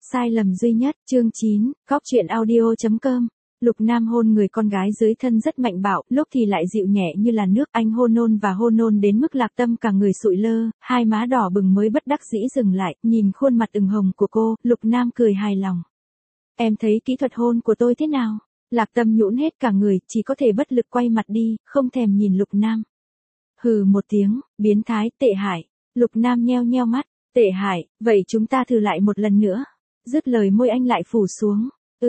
Sai lầm duy nhất, chương 9, góc chuyện audio.com. Lục Nam hôn người con gái dưới thân rất mạnh bạo, lúc thì lại dịu nhẹ như là nước, anh hôn nôn đến mức Lạc Tâm cả người sụi lơ, hai má đỏ bừng mới bất đắc dĩ dừng lại, nhìn khuôn mặt ửng hồng của cô, Lục Nam cười hài lòng. Em thấy kỹ thuật hôn của tôi thế nào? Lạc Tâm nhũn hết cả người, chỉ có thể bất lực quay mặt đi, không thèm nhìn Lục Nam. Hừ một tiếng, biến thái, tệ hại. Lục Nam nheo nheo mắt, tệ hại, vậy chúng ta thử lại một lần nữa. Dứt lời môi anh lại phủ xuống.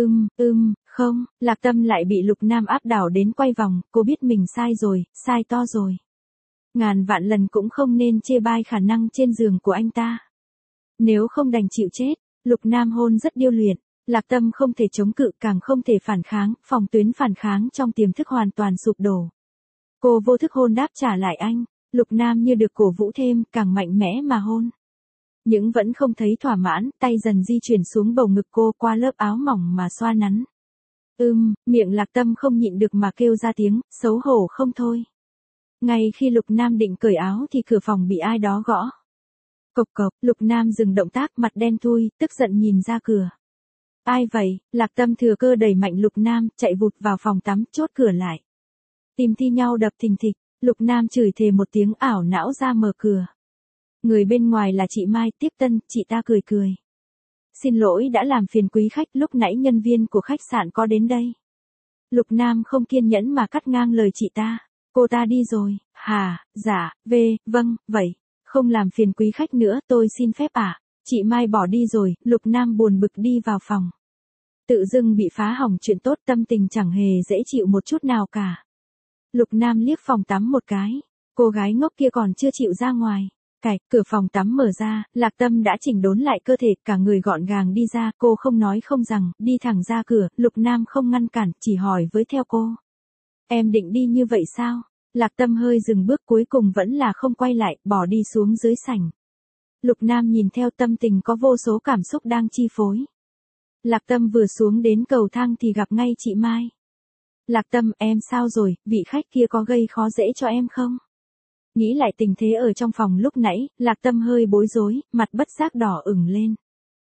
Không, Lạc Tâm lại bị Lục Nam áp đảo đến quay vòng, cô biết mình sai rồi, sai to rồi. Ngàn vạn lần cũng không nên chê bai khả năng trên giường của anh ta. Nếu không đành chịu chết, Lục Nam hôn rất điêu luyện, Lạc Tâm không thể chống cự càng không thể phản kháng, phòng tuyến phản kháng trong tiềm thức hoàn toàn sụp đổ. Cô vô thức hôn đáp trả lại anh, Lục Nam như được cổ vũ thêm, càng mạnh mẽ mà hôn. Nhưng vẫn không thấy thỏa mãn, tay dần di chuyển xuống bầu ngực cô qua lớp áo mỏng mà xoa nắn. Miệng Lạc Tâm không nhịn được mà kêu ra tiếng, xấu hổ không thôi. Ngay khi Lục Nam định cởi áo thì cửa phòng bị ai đó gõ. Cộc cộc, Lục Nam dừng động tác, mặt đen thui, tức giận nhìn ra cửa. Ai vậy? Lạc Tâm thừa cơ đẩy mạnh Lục Nam, chạy vụt vào phòng tắm, chốt cửa lại. Tim thi nhau đập thình thịch, Lục Nam chửi thề một tiếng ảo não ra mở cửa. Người bên ngoài là chị Mai, tiếp tân, chị ta cười cười. Xin lỗi đã làm phiền quý khách, lúc nãy nhân viên của khách sạn có đến đây. Lục Nam không kiên nhẫn mà cắt ngang lời chị ta. Cô ta đi rồi, dạ, vâng, vậy. Không làm phiền quý khách nữa, tôi xin phép ạ. Chị Mai bỏ đi rồi, Lục Nam buồn bực đi vào phòng. Tự dưng bị phá hỏng chuyện tốt, tâm tình chẳng hề dễ chịu một chút nào cả. Lục Nam liếc phòng tắm một cái. Cô gái ngốc kia còn chưa chịu ra ngoài. Cửa phòng tắm mở ra, Lạc Tâm đã chỉnh đốn lại cơ thể, cả người gọn gàng đi ra, cô không nói không rằng, đi thẳng ra cửa, Lục Nam không ngăn cản, chỉ hỏi với theo cô. Em định đi như vậy sao? Lạc Tâm hơi dừng bước cuối cùng vẫn là không quay lại, bỏ đi xuống dưới sảnh. Lục Nam nhìn theo tâm tình có vô số cảm xúc đang chi phối. Lạc Tâm vừa xuống đến cầu thang thì gặp ngay chị Mai. Lạc Tâm, em sao rồi, vị khách kia có gây khó dễ cho em không? Nghĩ lại tình thế ở trong phòng lúc nãy, Lạc Tâm hơi bối rối, mặt bất giác đỏ ửng lên.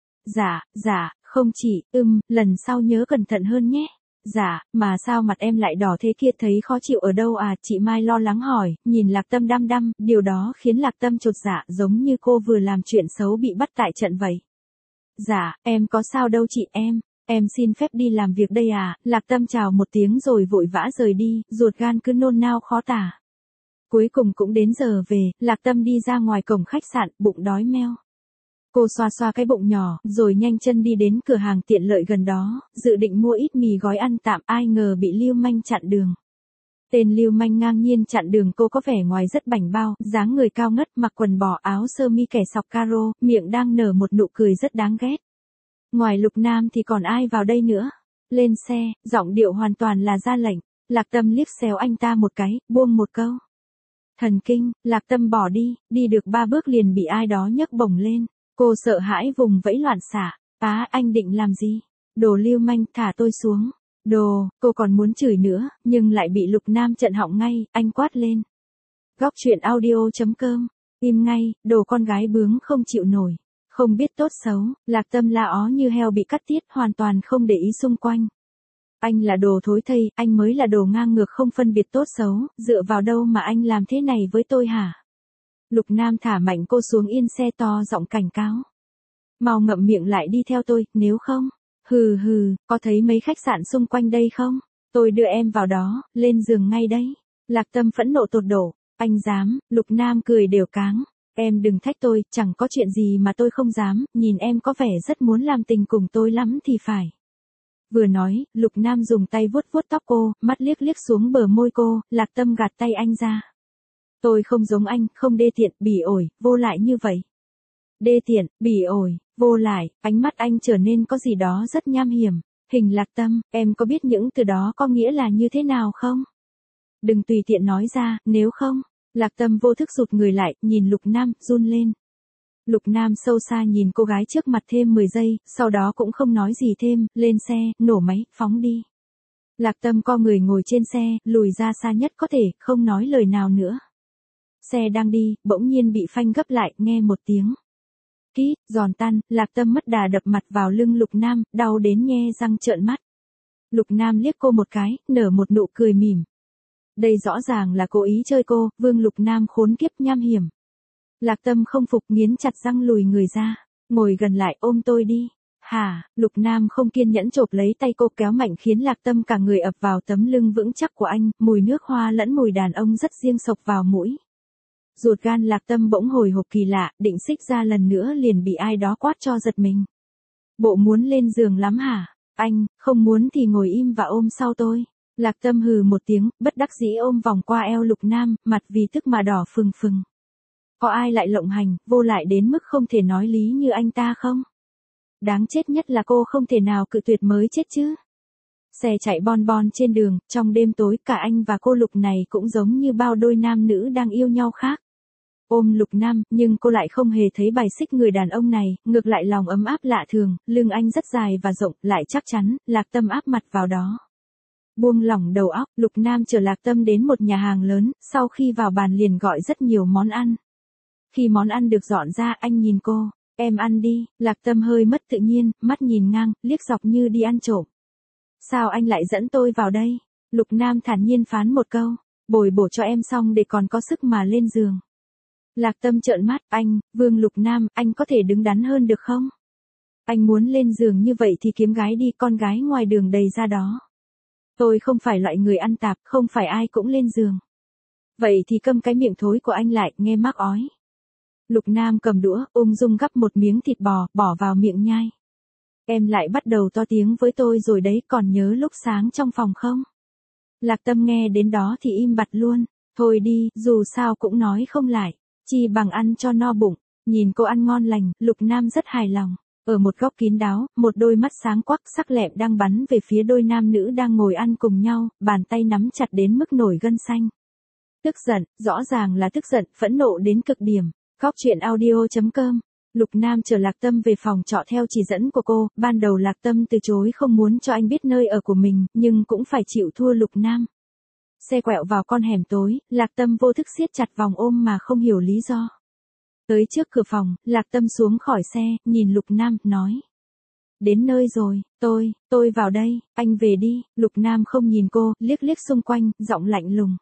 Dạ, không chị, lần sau nhớ cẩn thận hơn nhé. Dạ, mà sao mặt em lại đỏ thế kia, thấy khó chịu ở đâu à? Chị Mai lo lắng hỏi, nhìn Lạc Tâm đăm đăm, điều đó khiến Lạc Tâm chột dạ, giống như cô vừa làm chuyện xấu bị bắt tại trận vậy. Dạ, em có sao đâu chị, em xin phép đi làm việc đây à? Lạc Tâm chào một tiếng rồi vội vã rời đi, ruột gan cứ nôn nao khó tả. Cuối cùng cũng đến giờ về, Lạc Tâm đi ra ngoài cổng khách sạn, bụng đói meo. Cô xoa xoa cái bụng nhỏ, rồi nhanh chân đi đến cửa hàng tiện lợi gần đó, dự định mua ít mì gói ăn tạm, ai ngờ bị lưu manh chặn đường. Tên lưu manh ngang nhiên chặn đường cô, có vẻ ngoài rất bảnh bao, dáng người cao ngất, mặc quần bò áo sơ mi kẻ sọc caro, miệng đang nở một nụ cười rất đáng ghét. Ngoài Lục Nam thì còn ai vào đây nữa? Lên xe, giọng điệu hoàn toàn là ra lệnh. Lạc Tâm liếc xéo anh ta một cái, buông một câu. Thần kinh, Lạc Tâm bỏ đi được 3 bước liền bị ai đó nhấc bổng lên. Cô sợ hãi vùng vẫy loạn xạ. Anh định làm gì? Đồ lưu manh, thả tôi xuống. Cô còn muốn chửi nữa, nhưng lại bị Lục Nam chặn họng ngay, anh quát lên. Góc chuyện audio.com. Im ngay, đồ con gái bướng không chịu nổi. Không biết tốt xấu, Lạc Tâm la ó như heo bị cắt tiết, hoàn toàn không để ý xung quanh. Anh là đồ thối thây, anh mới là đồ ngang ngược không phân biệt tốt xấu, dựa vào đâu mà anh làm thế này với tôi hả? Lục Nam thả mạnh cô xuống yên xe, to giọng cảnh cáo. Mau ngậm miệng lại đi theo tôi, nếu không. Có thấy mấy khách sạn xung quanh đây không? Tôi đưa em vào đó, lên giường ngay đấy. Lạc Tâm phẫn nộ tột độ. Anh dám? Lục Nam cười đều cáng. Em đừng thách tôi, chẳng có chuyện gì mà tôi không dám, nhìn em có vẻ rất muốn làm tình cùng tôi lắm thì phải. Vừa nói, Lục Nam dùng tay vuốt vuốt tóc cô, mắt liếc xuống bờ môi cô, Lạc Tâm gạt tay anh ra. Tôi không giống anh, không đê tiện, bỉ ổi, vô lại như vậy. Đê tiện, bỉ ổi, vô lại, ánh mắt anh trở nên có gì đó rất nham hiểm. Hình Lạc Tâm, em có biết những từ đó có nghĩa là như thế nào không? Đừng tùy tiện nói ra, nếu không. Lạc Tâm vô thức rụt người lại, nhìn Lục Nam, run lên. Lục Nam sâu xa nhìn cô gái trước mặt thêm 10 giây, sau đó cũng không nói gì thêm, lên xe, nổ máy, phóng đi. Lạc Tâm co người ngồi trên xe, lùi ra xa nhất có thể, không nói lời nào nữa. Xe đang đi, bỗng nhiên bị phanh gấp lại, nghe một tiếng. Kít, giòn tan, Lạc Tâm mất đà đập mặt vào lưng Lục Nam, đau đến nhe răng trợn mắt. Lục Nam liếc cô một cái, nở một nụ cười mỉm. Đây rõ ràng là cố ý chơi cô, Vương Lục Nam khốn kiếp nham hiểm. Lạc Tâm không phục, nghiến chặt răng lùi người ra. Ngồi gần lại, ôm tôi đi. Hả, Lục Nam không kiên nhẫn chộp lấy tay cô kéo mạnh khiến Lạc Tâm cả người ập vào tấm lưng vững chắc của anh, mùi nước hoa lẫn mùi đàn ông rất riêng sộc vào mũi. Ruột gan Lạc Tâm bỗng hồi hộp kỳ lạ, định xích ra lần nữa liền bị ai đó quát cho giật mình. Bộ muốn lên giường lắm hả? Anh, không muốn thì ngồi im và ôm sau tôi. Lạc Tâm hừ một tiếng, bất đắc dĩ ôm vòng qua eo Lục Nam, mặt vì tức mà đỏ phừng phừng. Có ai lại lộng hành, vô lại đến mức không thể nói lý như anh ta không? Đáng chết nhất là cô không thể nào cự tuyệt mới chết chứ. Xe chạy bon bon trên đường, trong đêm tối cả anh và cô Lục này cũng giống như bao đôi nam nữ đang yêu nhau khác. Ôm Lục Nam, nhưng cô lại không hề thấy bài xích người đàn ông này, ngược lại lòng ấm áp lạ thường, lưng anh rất dài và rộng, lại chắc chắn, Lạc Tâm áp mặt vào đó. Buông lỏng đầu óc, Lục Nam chở Lạc Tâm đến một nhà hàng lớn, sau khi vào bàn liền gọi rất nhiều món ăn. Khi món ăn được dọn ra, anh nhìn cô, em ăn đi. Lạc Tâm hơi mất tự nhiên, mắt nhìn ngang, liếc dọc như đi ăn trộm. Sao anh lại dẫn tôi vào đây? Lục Nam thản nhiên phán một câu, bồi bổ cho em xong để còn có sức mà lên giường. Lạc Tâm trợn mắt, anh, Vương Lục Nam, anh có thể đứng đắn hơn được không? Anh muốn lên giường như vậy thì kiếm gái đi, con gái ngoài đường đầy ra đó. Tôi không phải loại người ăn tạp, không phải ai cũng lên giường. Vậy thì câm cái miệng thối của anh lại, nghe mắc ói. Lục Nam cầm đũa, ung dung gắp một miếng thịt bò, bỏ vào miệng nhai. Em lại bắt đầu to tiếng với tôi rồi đấy, còn nhớ lúc sáng trong phòng không? Lạc Tâm nghe đến đó thì im bặt luôn. Thôi đi, dù sao cũng nói không lại. Chi bằng ăn cho no bụng. Nhìn cô ăn ngon lành, Lục Nam rất hài lòng. Ở một góc kín đáo, một đôi mắt sáng quắc sắc lẹm đang bắn về phía đôi nam nữ đang ngồi ăn cùng nhau, bàn tay nắm chặt đến mức nổi gân xanh. Tức giận, rõ ràng là tức giận, phẫn nộ đến cực điểm. Góc truyện audio.com. Lục Nam chở Lạc Tâm về phòng trọ theo chỉ dẫn của cô, ban đầu Lạc Tâm từ chối không muốn cho anh biết nơi ở của mình, nhưng cũng phải chịu thua Lục Nam. Xe quẹo vào con hẻm tối, Lạc Tâm vô thức siết chặt vòng ôm mà không hiểu lý do. Tới trước cửa phòng, Lạc Tâm xuống khỏi xe, nhìn Lục Nam, nói. Đến nơi rồi, tôi vào đây, anh về đi. Lục Nam không nhìn cô, liếc liếc xung quanh, giọng lạnh lùng.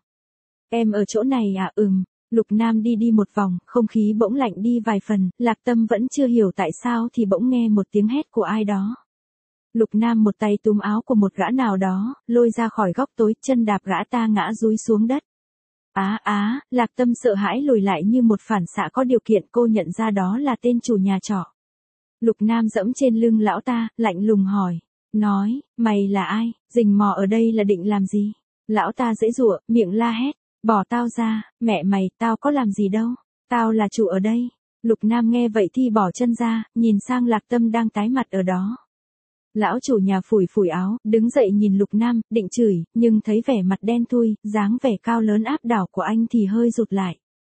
Em ở chỗ này à? Lục Nam đi một vòng, không khí bỗng lạnh đi vài phần, Lạc Tâm vẫn chưa hiểu tại sao thì bỗng nghe một tiếng hét của ai đó. Lục Nam một tay túm áo của một gã nào đó, lôi ra khỏi góc tối, chân đạp gã ta ngã dúi xuống đất. Lạc Tâm sợ hãi lùi lại như một phản xạ có điều kiện, cô nhận ra đó là tên chủ nhà trọ. Lục Nam dẫm trên lưng lão ta, lạnh lùng hỏi. Nói, mày là ai, rình mò ở đây là định làm gì? Lão ta giãy giụa, miệng la hét. Bỏ tao ra, mẹ mày, tao có làm gì đâu, tao là chủ ở đây. Lục Nam nghe vậy thì bỏ chân ra, nhìn sang Lạc Tâm đang tái mặt ở đó. Lão chủ nhà phủi phủi áo, đứng dậy nhìn Lục Nam, định chửi, nhưng thấy vẻ mặt đen thui, dáng vẻ cao lớn áp đảo của anh thì hơi rụt lại.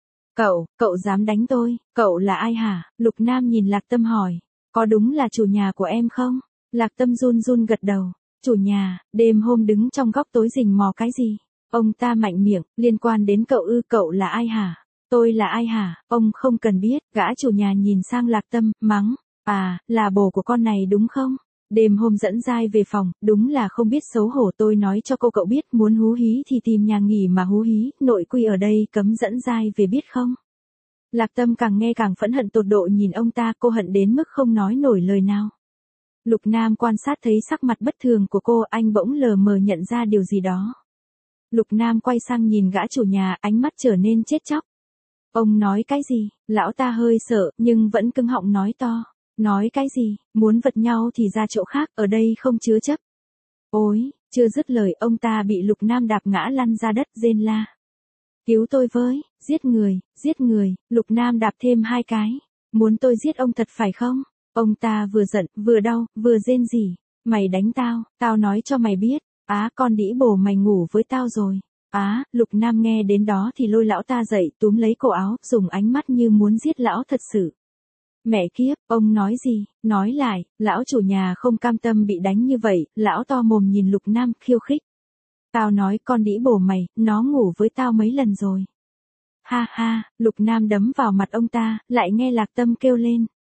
Cậu dám đánh tôi, cậu là ai hả? Lục Nam nhìn Lạc Tâm hỏi, có đúng là chủ nhà của em không? Lạc Tâm run run gật đầu, chủ nhà, đêm hôm đứng trong góc tối rình mò cái gì? Ông ta mạnh miệng, liên quan đến cậu ư? Cậu là ai hả? Tôi là ai hả? Ông không cần biết. Gã chủ nhà nhìn sang Lạc Tâm, mắng. À, là bồ của con này đúng không? Đêm hôm dẫn giai về phòng, đúng là không biết xấu hổ. Tôi nói cho cậu biết, muốn hú hí thì tìm nhà nghỉ mà hú hí, nội quy ở đây cấm dẫn giai về biết không? Lạc Tâm càng nghe càng phẫn hận tột độ nhìn ông ta, cô hận đến mức không nói nổi lời nào. Lục Nam quan sát thấy sắc mặt bất thường của cô, anh bỗng lờ mờ nhận ra điều gì đó. Lục Nam quay sang nhìn gã chủ nhà, ánh mắt trở nên chết chóc. Ông nói cái gì? Lão ta hơi sợ, nhưng vẫn cứng họng nói to. Nói cái gì? Muốn vật nhau thì ra chỗ khác, ở đây không chứa chấp. Ôi, chưa dứt lời ông ta bị Lục Nam đạp ngã lăn ra đất, rên la. Cứu tôi với, giết người. Lục Nam đạp thêm 2 cái. Muốn tôi giết ông thật phải không? Ông ta vừa giận, vừa đau, vừa rên rỉ. Mày đánh tao nói cho mày biết. Con đĩ bồ mày ngủ với tao rồi. Lục Nam nghe đến đó thì lôi lão ta dậy, túm lấy cổ áo, dùng ánh mắt như muốn giết lão thật sự. Mẹ kiếp, ông nói gì? Nói lại. Lão chủ nhà không cam tâm bị đánh như vậy, lão to mồm nhìn Lục Nam, khiêu khích. Tao nói con đĩ bồ mày, nó ngủ với tao mấy lần rồi. Ha ha, Lục Nam đấm vào mặt ông ta, lại nghe Lạc Tâm kêu lên.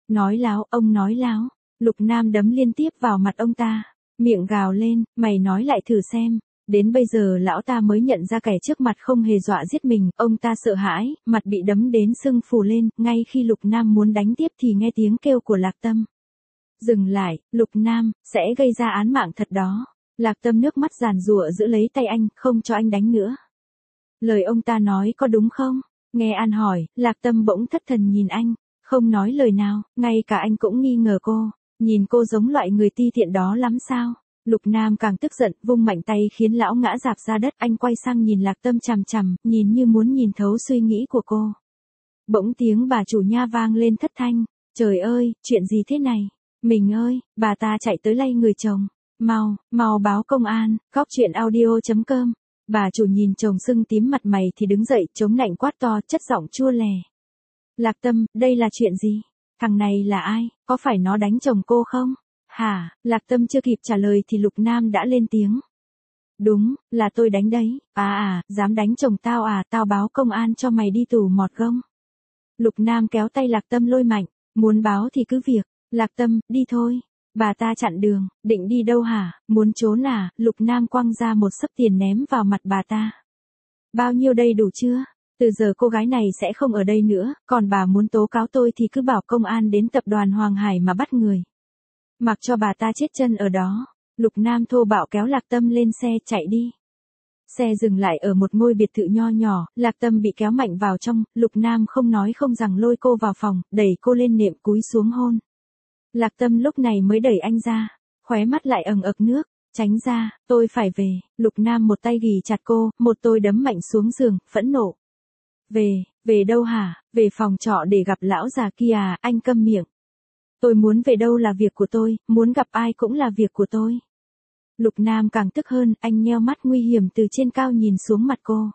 Nói láo, ông nói láo. Lục Nam đấm liên tiếp vào mặt ông ta, miệng gào lên, mày nói lại thử xem. Đến bây giờ lão ta mới nhận ra kẻ trước mặt không hề dọa giết mình, ông ta sợ hãi, mặt bị đấm đến sưng phù lên, ngay khi Lục Nam muốn đánh tiếp thì nghe tiếng kêu của Lạc Tâm. Dừng lại, Lục Nam, sẽ gây ra án mạng thật đó. Lạc Tâm nước mắt giàn giụa giữ lấy tay anh, không cho anh đánh nữa. Lời ông ta nói có đúng không? Nghe An hỏi, Lạc Tâm bỗng thất thần nhìn anh, không nói lời nào, ngay cả anh cũng nghi ngờ cô. Nhìn cô giống loại người ti tiện đó lắm sao? Lục Nam càng tức giận, vung mạnh tay khiến lão ngã rạp ra đất, anh quay sang nhìn Lạc Tâm chằm chằm, nhìn như muốn nhìn thấu suy nghĩ của cô. Bỗng tiếng bà chủ nha vang lên thất thanh, trời ơi, chuyện gì thế này? Mình ơi, bà ta chạy tới lay người chồng, mau báo công an, Cóc Truyện Audio.com. Bà chủ nhìn chồng sưng tím mặt mày thì đứng dậy, chống nạnh quát to, chất giọng chua lè. Lạc Tâm, đây là chuyện gì? Thằng này là ai, có phải nó đánh chồng cô không? Hả, Lạc Tâm chưa kịp trả lời thì Lục Nam đã lên tiếng. Đúng, là tôi đánh đấy, dám đánh chồng tao à, tao báo công an cho mày đi tù mọt gông. Lục Nam kéo tay Lạc Tâm lôi mạnh, muốn báo thì cứ việc, Lạc Tâm, đi thôi. Bà ta chặn đường, định đi đâu hả, muốn trốn à, Lục Nam quăng ra một xấp tiền ném vào mặt bà ta. Bao nhiêu đây đủ chưa? Từ giờ cô gái này sẽ không ở đây nữa, còn bà muốn tố cáo tôi thì cứ bảo công an đến tập đoàn Hoàng Hải mà bắt người. Mặc cho bà ta chết chân ở đó. Lục Nam thô bạo kéo Lạc Tâm lên xe chạy đi. Xe dừng lại ở một ngôi biệt thự nho nhỏ, Lạc Tâm bị kéo mạnh vào trong, Lục Nam không nói không rằng lôi cô vào phòng, đẩy cô lên nệm cúi xuống hôn. Lạc Tâm lúc này mới đẩy anh ra, khóe mắt lại ẩn ực nước, tránh ra, tôi phải về. Lục Nam một tay ghì chặt cô, một tôi đấm mạnh xuống giường, phẫn nộ. Về đâu hả, về phòng trọ để gặp lão già kia à, anh câm miệng. Tôi muốn về đâu là việc của tôi, muốn gặp ai cũng là việc của tôi. Lục Nam càng tức hơn, anh nheo mắt nguy hiểm từ trên cao nhìn xuống mặt cô.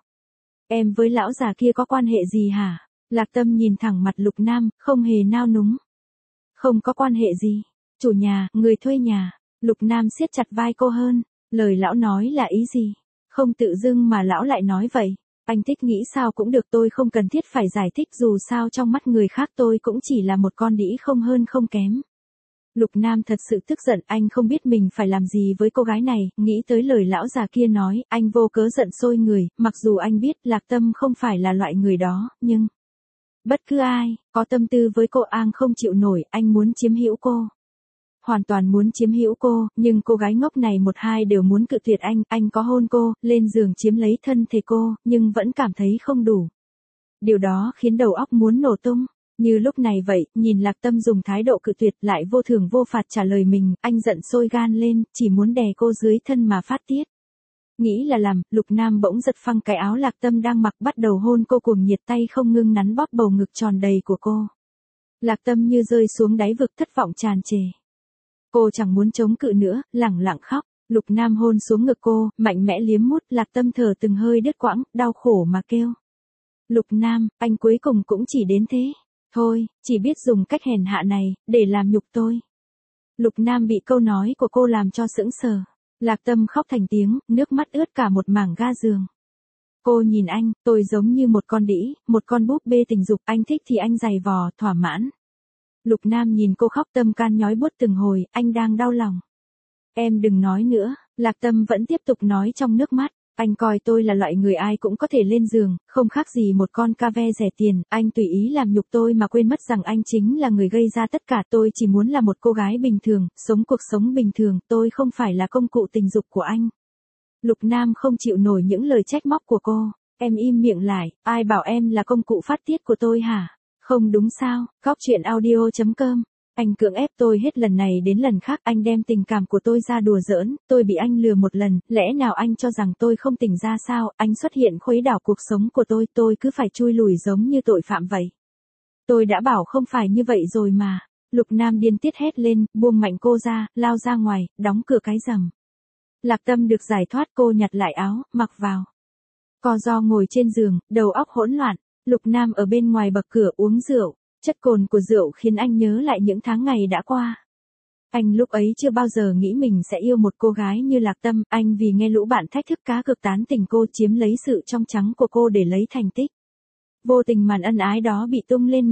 Em với lão già kia có quan hệ gì hả? Lạc Tâm nhìn thẳng mặt Lục Nam, không hề nao núng. Không có quan hệ gì. Chủ nhà, người thuê nhà. Lục Nam siết chặt vai cô hơn. Lời lão nói là ý gì? Không tự dưng mà lão lại nói vậy. Anh thích nghĩ sao cũng được, tôi không cần thiết phải giải thích, dù sao trong mắt người khác tôi cũng chỉ là một con đĩ không hơn không kém. Lục Nam thật sự tức giận, anh không biết mình phải làm gì với cô gái này, nghĩ tới lời lão già kia nói, anh vô cớ giận sôi người, mặc dù anh biết Lạc Tâm không phải là loại người đó, nhưng bất cứ ai có tâm tư với cô An không chịu nổi, anh muốn chiếm hữu cô. Hoàn toàn muốn chiếm hữu cô, nhưng cô gái ngốc này một hai đều muốn cự tuyệt anh có hôn cô, lên giường chiếm lấy thân thể cô, nhưng vẫn cảm thấy không đủ. Điều đó khiến đầu óc muốn nổ tung. Như lúc này vậy, nhìn Lạc Tâm dùng thái độ cự tuyệt lại vô thưởng vô phạt trả lời mình, anh giận sôi gan lên, chỉ muốn đè cô dưới thân mà phát tiết. Nghĩ là làm, Lục Nam bỗng giật phăng cái áo Lạc Tâm đang mặc, bắt đầu hôn cô cuồng nhiệt, tay không ngưng nắn bóp bầu ngực tròn đầy của cô. Lạc Tâm như rơi xuống đáy vực, thất vọng tràn trề. Cô chẳng muốn chống cự nữa, lẳng lặng khóc. Lục Nam hôn xuống ngực cô, mạnh mẽ liếm mút, Lạc Tâm thở từng hơi đứt quãng, đau khổ mà kêu. Lục Nam, anh cuối cùng cũng chỉ đến thế. Thôi, chỉ biết dùng cách hèn hạ này, để làm nhục tôi. Lục Nam bị câu nói của cô làm cho sững sờ. Lạc Tâm khóc thành tiếng, nước mắt ướt cả một mảng ga giường. Cô nhìn anh, tôi giống như một con đĩ, một con búp bê tình dục, anh thích thì anh giày vò, thỏa mãn. Lục Nam nhìn cô khóc, tâm can nhói buốt từng hồi, anh đang đau lòng. Em đừng nói nữa, Lạc Tâm vẫn tiếp tục nói trong nước mắt. Anh coi tôi là loại người ai cũng có thể lên giường, không khác gì một con ca ve rẻ tiền, anh tùy ý làm nhục tôi mà quên mất rằng anh chính là người gây ra tất cả, tôi chỉ muốn là một cô gái bình thường, sống cuộc sống bình thường, tôi không phải là công cụ tình dục của anh. Lục Nam không chịu nổi những lời trách móc của cô, em im miệng lại, ai bảo em là công cụ phát tiết của tôi hả? Không đúng sao, Cóc Truyện Audio.com. Anh cưỡng ép tôi hết lần này đến lần khác, anh đem tình cảm của tôi ra đùa giỡn, tôi bị anh lừa một lần, lẽ nào anh cho rằng tôi không tỉnh ra sao, anh xuất hiện khuấy đảo cuộc sống của tôi cứ phải chui lùi giống như tội phạm vậy. Tôi đã bảo không phải như vậy rồi mà. Lục Nam điên tiết hét lên, buông mạnh cô ra, lao ra ngoài, đóng cửa cái rầm. Lạc Tâm được giải thoát, cô nhặt lại áo, mặc vào. Co ro ngồi trên giường, đầu óc hỗn loạn. Lục Nam ở bên ngoài bậc cửa uống rượu. Chất cồn của rượu khiến anh nhớ lại những tháng ngày đã qua. Anh lúc ấy chưa bao giờ nghĩ mình sẽ yêu một cô gái như Lạc Tâm, anh vì nghe lũ bạn thách thức cá cược tán tỉnh cô, chiếm lấy sự trong trắng của cô để lấy thành tích. Vô tình màn ân ái đó bị tung lên mạng,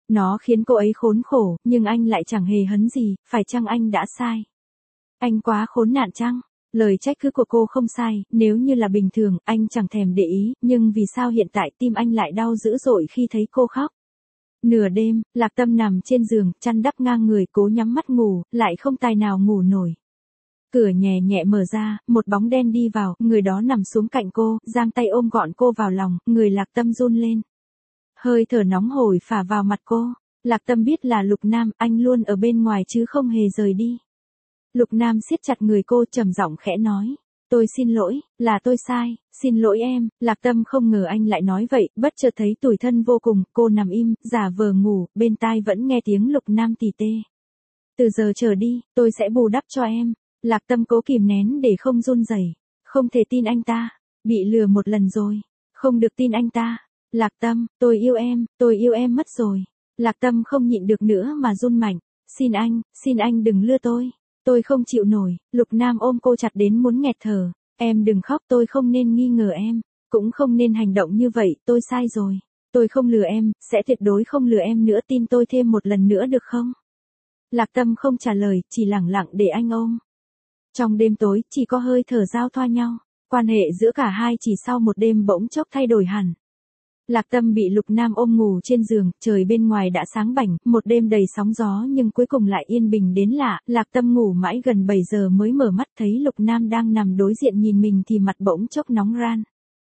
Nó khiến cô ấy khốn khổ, nhưng anh lại chẳng hề hấn gì, phải chăng anh đã sai? Anh quá khốn nạn chăng? Lời trách cứ của cô không sai, nếu như là bình thường, anh chẳng thèm để ý, nhưng vì sao hiện tại tim anh lại đau dữ dội khi thấy cô khóc? Nửa đêm, Lạc Tâm nằm trên giường, chăn đắp ngang người, cố nhắm mắt ngủ, lại không tài nào ngủ nổi. Cửa nhẹ nhẹ mở ra, một bóng đen đi vào, người đó nằm xuống cạnh cô, giang tay ôm gọn cô vào lòng, người Lạc Tâm run lên. Hơi thở nóng hổi phả vào mặt cô. Lạc Tâm biết là Lục Nam, anh luôn ở bên ngoài chứ không hề rời đi. Lục Nam siết chặt người cô, trầm giọng khẽ nói. Tôi xin lỗi, là tôi sai, xin lỗi em. Lạc Tâm không ngờ anh lại nói vậy, bất chợt thấy tủi thân vô cùng, cô nằm im, giả vờ ngủ, bên tai vẫn nghe tiếng Lục Nam tỉ tê. Từ giờ trở đi, tôi sẽ bù đắp cho em. Lạc Tâm cố kìm nén để không run rẩy, không thể tin anh ta, bị lừa một lần rồi, không được tin anh ta. Lạc Tâm, tôi yêu em mất rồi. Lạc Tâm không nhịn được nữa mà run mạnh, xin anh đừng lừa tôi không chịu nổi. Lục Nam ôm cô chặt đến muốn nghẹt thở, em đừng khóc, tôi không nên nghi ngờ em, cũng không nên hành động như vậy, tôi sai rồi. Tôi không lừa em, sẽ tuyệt đối không lừa em nữa, tin tôi thêm một lần nữa được không? Lạc Tâm không trả lời, chỉ lẳng lặng để anh ôm. Trong đêm tối, chỉ có hơi thở giao thoa nhau, quan hệ giữa cả hai chỉ sau một đêm bỗng chốc thay đổi hẳn. Lạc Tâm bị Lục Nam ôm ngủ trên giường, trời bên ngoài đã sáng bảnh, một đêm đầy sóng gió nhưng cuối cùng lại yên bình đến lạ. Lạc Tâm ngủ mãi gần 7 giờ mới mở mắt, thấy Lục Nam đang nằm đối diện nhìn mình thì mặt bỗng chốc nóng ran.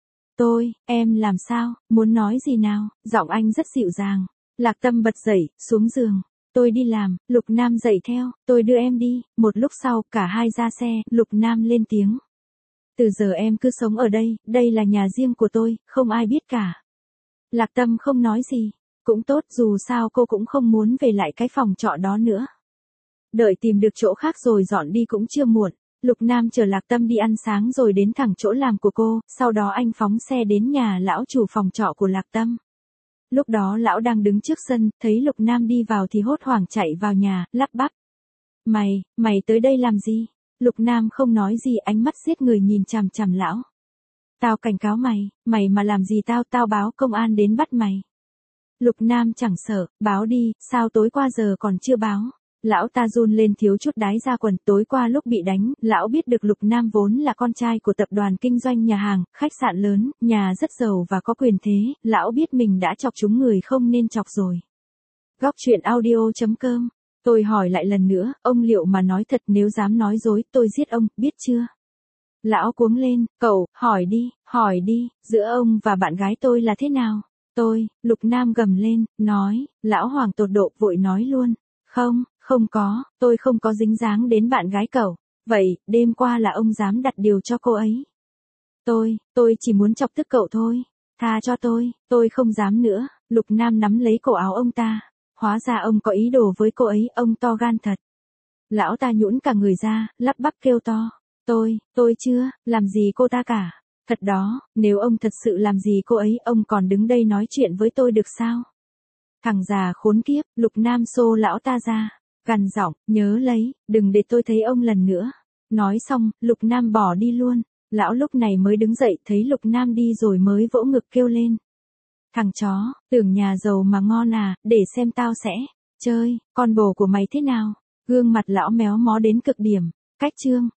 Em làm sao, muốn nói gì nào? Giọng anh rất dịu dàng. Lạc Tâm bật dậy, xuống giường. Tôi đi làm. Lục Nam dậy theo, tôi đưa em đi. Một lúc sau, cả hai ra xe, Lục Nam lên tiếng. Từ giờ em cứ sống ở đây, đây là nhà riêng của tôi, không ai biết cả. Lạc Tâm không nói gì, cũng tốt, dù sao cô cũng không muốn về lại cái phòng trọ đó nữa. Đợi tìm được chỗ khác rồi dọn đi cũng chưa muộn. Lục Nam chở Lạc Tâm đi ăn sáng rồi đến thẳng chỗ làm của cô, sau đó anh phóng xe đến nhà lão chủ phòng trọ của Lạc Tâm. Lúc đó lão đang đứng trước sân, thấy Lục Nam đi vào thì hốt hoảng chạy vào nhà, lắp bắp. Mày tới đây làm gì? Lục Nam không nói gì, ánh mắt giết người nhìn chằm chằm lão. Tao cảnh cáo mày mà làm gì tao báo công an đến bắt mày. Lục Nam chẳng sợ, báo đi, sao tối qua giờ còn chưa báo. Lão ta run lên thiếu chút đái ra quần. Tối qua lúc bị đánh, lão biết được Lục Nam vốn là con trai của tập đoàn kinh doanh nhà hàng, khách sạn lớn, nhà rất giàu và có quyền thế, lão biết mình đã chọc chúng người không nên chọc rồi. Góc truyện audio.com. Tôi hỏi lại lần nữa, ông liệu mà nói thật, nếu dám nói dối, tôi giết ông, biết chưa? Lão cuống lên, cậu, hỏi đi, giữa ông và bạn gái tôi là thế nào? Lục Nam gầm lên, nói, lão hoàng tột độ vội nói luôn. Không có, tôi không có dính dáng đến bạn gái cậu. Vậy, đêm qua là ông dám đặt điều cho cô ấy. Tôi chỉ muốn chọc tức cậu thôi. Tha cho tôi không dám nữa. Lục Nam nắm lấy cổ áo ông ta. Hóa ra ông có ý đồ với cô ấy, ông to gan thật. Lão ta nhũn cả người ra, lắp bắp kêu to. Tôi chưa làm gì cô ta cả. Thật đó, nếu ông thật sự làm gì cô ấy, ông còn đứng đây nói chuyện với tôi được sao? Thằng già khốn kiếp. Lục Nam xô lão ta ra, gằn giọng, nhớ lấy, đừng để tôi thấy ông lần nữa. Nói xong, Lục Nam bỏ đi luôn. Lão lúc này mới đứng dậy, thấy Lục Nam đi rồi mới vỗ ngực kêu lên. Thằng chó, tưởng nhà giàu mà ngon à, để xem tao sẽ chơi con bồ của mày thế nào. Gương mặt lão méo mó đến cực điểm. Cách chương